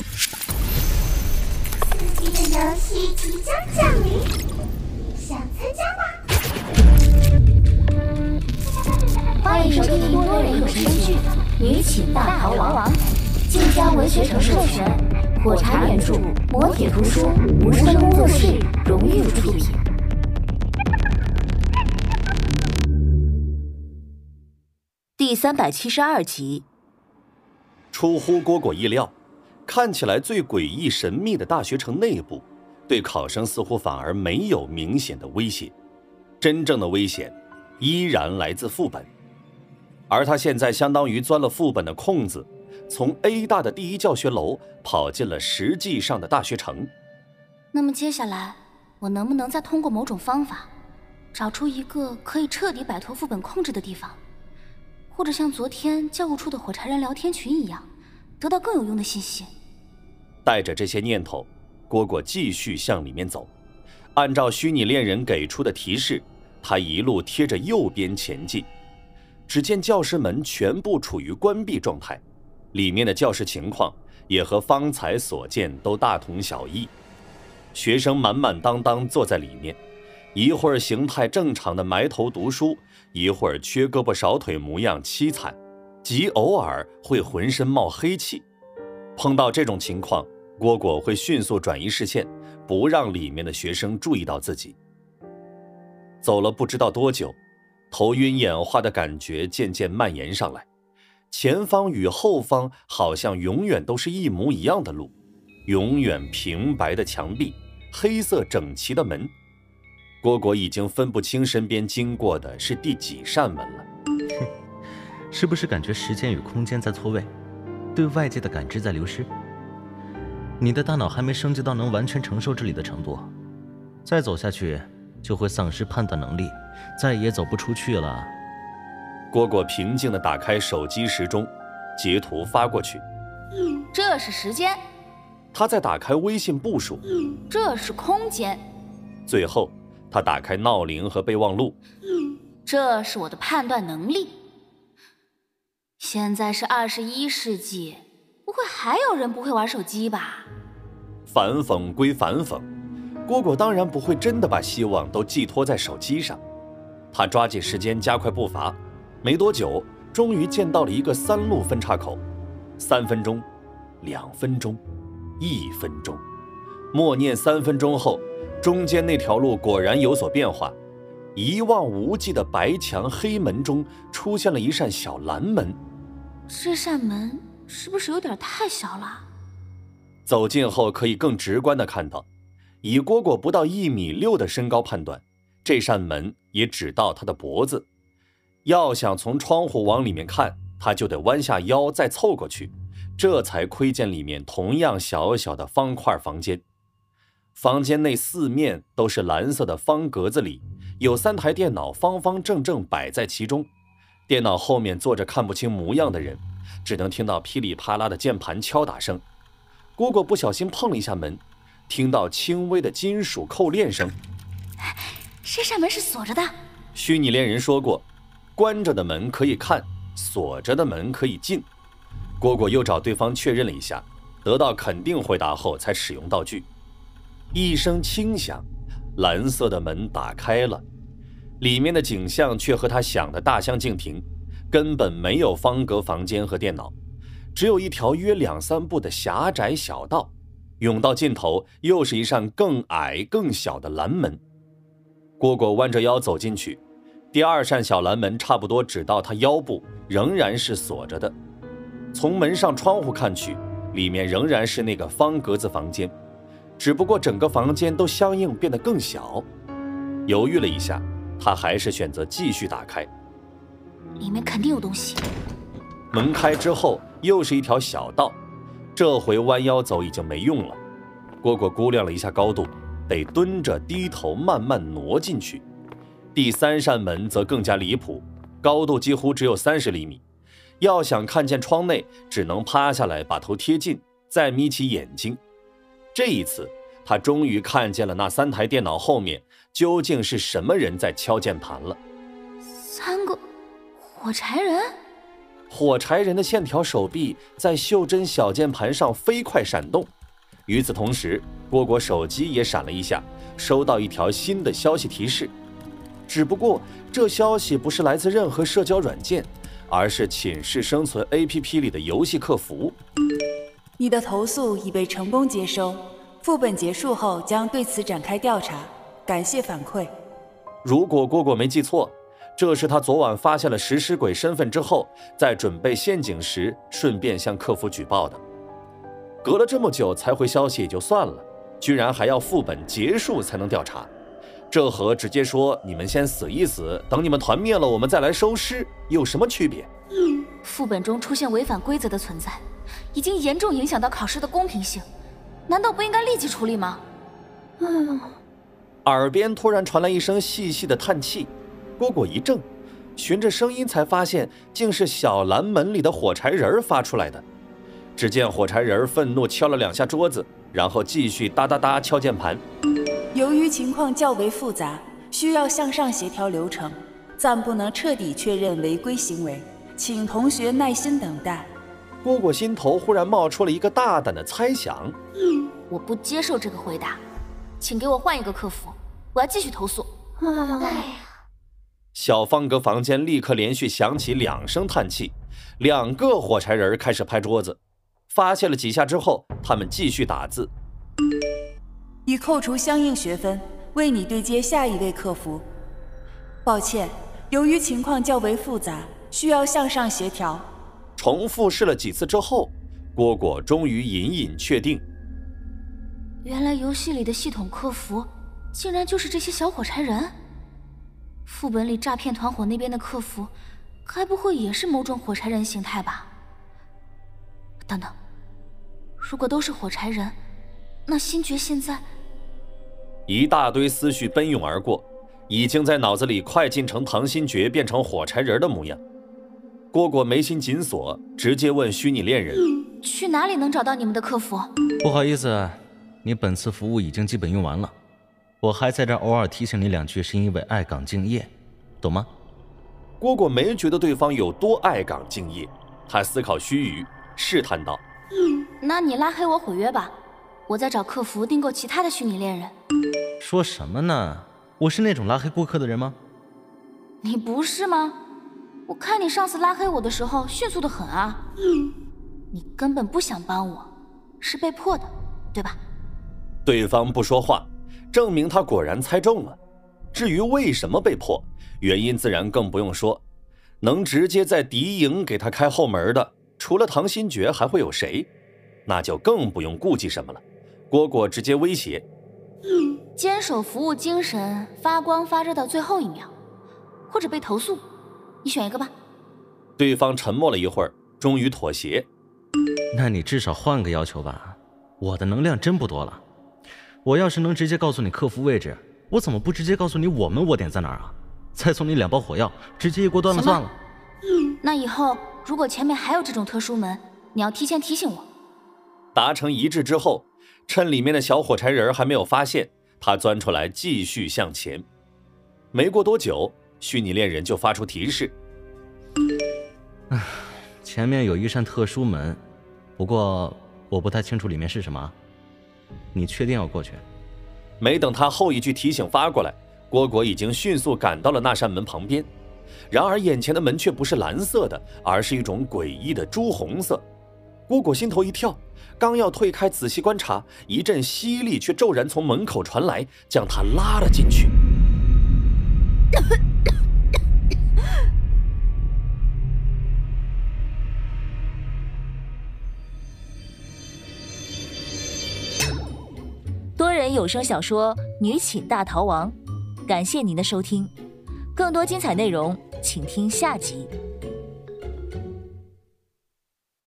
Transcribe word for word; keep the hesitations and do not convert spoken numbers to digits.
刺激的游戏即将降临，想参加吗？ 欢迎收听多人有声剧《女寝大逃亡》，晋江文学城授权，火柴原著，磨铁图书，无声工作室荣誉出品。 第三百七十二集。 出乎蝈蝈意料，看起来最诡异神秘的大学城内部，对考生似乎反而没有明显的威胁，真正的危险依然来自副本。而他现在相当于钻了副本的空子，从 A 大的第一教学楼跑进了实际上的大学城。 那么接下来，我能不能再通过某种方法，找出一个可以彻底摆脱副本控制的地方？或者像昨天教务处的火柴人聊天群一样，得到更有用的信息。 带着这些念头，蝈蝈继续向里面走。按照虚拟恋人给出的提示，他一路贴着右边前进。只见教室门全部处于关闭状态，里面的教室情况也和方才所见都大同小异。学生满满当当坐在里面，一会儿形态正常的埋头读书，一会儿缺胳膊少腿模样凄惨，极偶尔会浑身冒黑气。碰到这种情况，蝈蝈会迅速转移视线，不让里面的学生注意到自己。走了不知道多久，头晕眼花的感觉渐渐蔓延上来，前方与后方好像永远都是一模一样的路，永远平白的墙壁，黑色整齐的门。蝈蝈已经分不清身边经过的是第几扇门了。 是不是感觉时间与空间在错位，对外界的感知在流失？你的大脑还没升级到能完全承受这里的程度，再走下去就会丧失判断能力，再也走不出去了。 蝈蝈平静地打开手机时钟，截图发过去。 这是时间。 他再打开微信步数。 这是空间。 最后他打开闹铃和备忘录。 这是我的判断能力。现在是二十一世纪，不会还有人不会玩手机吧？ 反讽归反讽，蝈蝈当然不会真的把希望都寄托在手机上。他抓紧时间加快步伐，没多久终于见到了一个三路分岔口。三分钟，两分钟，一分钟，默念三分钟后，中间那条路果然有所变化。一望无际的白墙黑门中出现了一扇小蓝门。 这扇门是不是有点太小了？ 走近后可以更直观地看到，以蝈蝈不到一米六的身高判断，这扇门也只到他的脖子。要想从窗户往里面看，他就得弯下腰再凑过去，这才窥见里面同样小小的方块房间。房间内四面都是蓝色的方格子里，有三台电脑方方正正摆在其中。电脑后面坐着看不清模样的人，只能听到噼里啪啦的键盘敲打声。蝈蝈不小心碰了一下门，听到轻微的金属扣链声。 这扇门是锁着的。 虚拟恋人说过，关着的门可以看，锁着的门可以进。蝈蝈又找对方确认了一下，得到肯定回答后才使用道具。一声轻响，蓝色的门打开了，里面的景象却和他想的大相径庭，根本没有方格房间和电脑，只有一条约两三步的狭窄小道，甬道尽头又是一扇更矮更小的蓝门。蝈蝈弯着腰走进去，第二扇小蓝门差不多只到他腰部，仍然是锁着的。从门上窗户看去，里面仍然是那个方格子房间，只不过整个房间都相应变得更小。犹豫了一下，他还是选择继续打开。 里面肯定有东西。 门开之后又是一条小道，这回弯腰走已经没用了。蝈蝈估量了一下高度，得蹲着低头慢慢挪进去。第三扇门则更加离谱，高度几乎只有三十厘米，要想看见窗内，只能趴下来把头贴近，再眯起眼睛。这一次他终于看见了那三台电脑后面究竟是什么人在敲键盘了。 三个火柴人？ 火柴人的线条手臂在袖珍小键盘上飞快闪动。与此同时，蝈蝈手机也闪了一下，收到一条新的消息提示。只不过这消息不是来自任何社交软件，而是寝室生存 A P P 里的游戏客服。 你的投诉已被成功接收，副本结束后将对此展开调查，感谢反馈。 如果蝈蝈没记错，这是他昨晚发现了食尸鬼身份之后，在准备陷阱时顺便向客服举报的。隔了这么久才回消息也就算了，居然还要副本结束才能调查，这和直接说你们先死一死，等你们团灭了我们再来收尸有什么区别？ 副本中出现违反规则的存在，已经严重影响到考试的公平性，难道不应该立即处理吗？ 嗯。耳边突然传来一声细细的叹气，蝈蝈一怔，循着声音才发现竟是小蓝门里的火柴人发出来的。只见火柴人愤怒敲了两下桌子，然后继续哒哒哒敲键盘。 由于情况较为复杂，需要向上协调流程，暂不能彻底确认违规行为，请同学耐心等待。 蝈蝈心头忽然冒出了一个大胆的猜想： 我不接受这个回答，请给我换一个客服，我要继续投诉。 哎呀！ 小方格房间立刻连续响起两声叹气，两个火柴人开始拍桌子。发泄了几下之后，他们继续打字。 已扣除相应学分，为你对接下一位客服。抱歉，由于情况较为复杂，需要向上协调。 重复试了几次之后，蝈蝈终于隐隐确定， 原来游戏里的系统客服竟然就是这些小火柴人。副本里诈骗团伙那边的客服，该不会也是某种火柴人形态吧？等等，如果都是火柴人，那星爵现在…… 一大堆思绪奔涌而过，已经在脑子里快进成唐新爵变成火柴人的模样。蝈蝈眉心紧锁，直接问虚拟恋人：“ 去哪里能找到你们的客服？” 不好意思，你本次服务已经基本用完了。我还在这偶尔提醒你两句，是因为爱岗敬业，懂吗？ 蝈蝈没觉得对方有多爱岗敬业，他思考须臾，试探道：“ 那你拉黑我毁约吧，我再找客服订购其他的虚拟恋人。” 说什么呢？我是那种拉黑顾客的人吗？ 你不是吗？我看你上次拉黑我的时候迅速的很啊。你根本不想帮我，是被迫的，对吧？ 对方不说话，证明他果然猜中了。至于为什么被迫，原因自然更不用说。能直接在敌营给他开后门的，除了唐新爵还会有谁？那就更不用顾忌什么了。蝈蝈直接威胁： 坚守服务精神，发光发热到最后一秒，或者被投诉，你选一个吧。 对方沉默了一会儿，终于妥协： 那你至少换个要求吧，我的能量真不多了。我要是能直接告诉你客服位置，我怎么不直接告诉你我们窝点在哪儿啊？再送你两包火药，直接一锅端了算了。 那以后如果前面还有这种特殊门，你要提前提醒我。 达成一致之后，趁里面的小火柴人还没有发现，他钻出来继续向前。没过多久，虚拟恋人就发出提示： 前面有一扇特殊门，不过我不太清楚里面是什么。你确定要过去？ 没等他后一句提醒发过来，蝈蝈已经迅速赶到了那扇门旁边。然而眼前的门却不是蓝色的，而是一种诡异的朱红色。蝈蝈心头一跳，刚要退开仔细观察，一阵吸力却骤然从门口传来，将他拉了进去。 多人有声小说《女寝大逃亡》，感谢您的收听，更多精彩内容请听下集。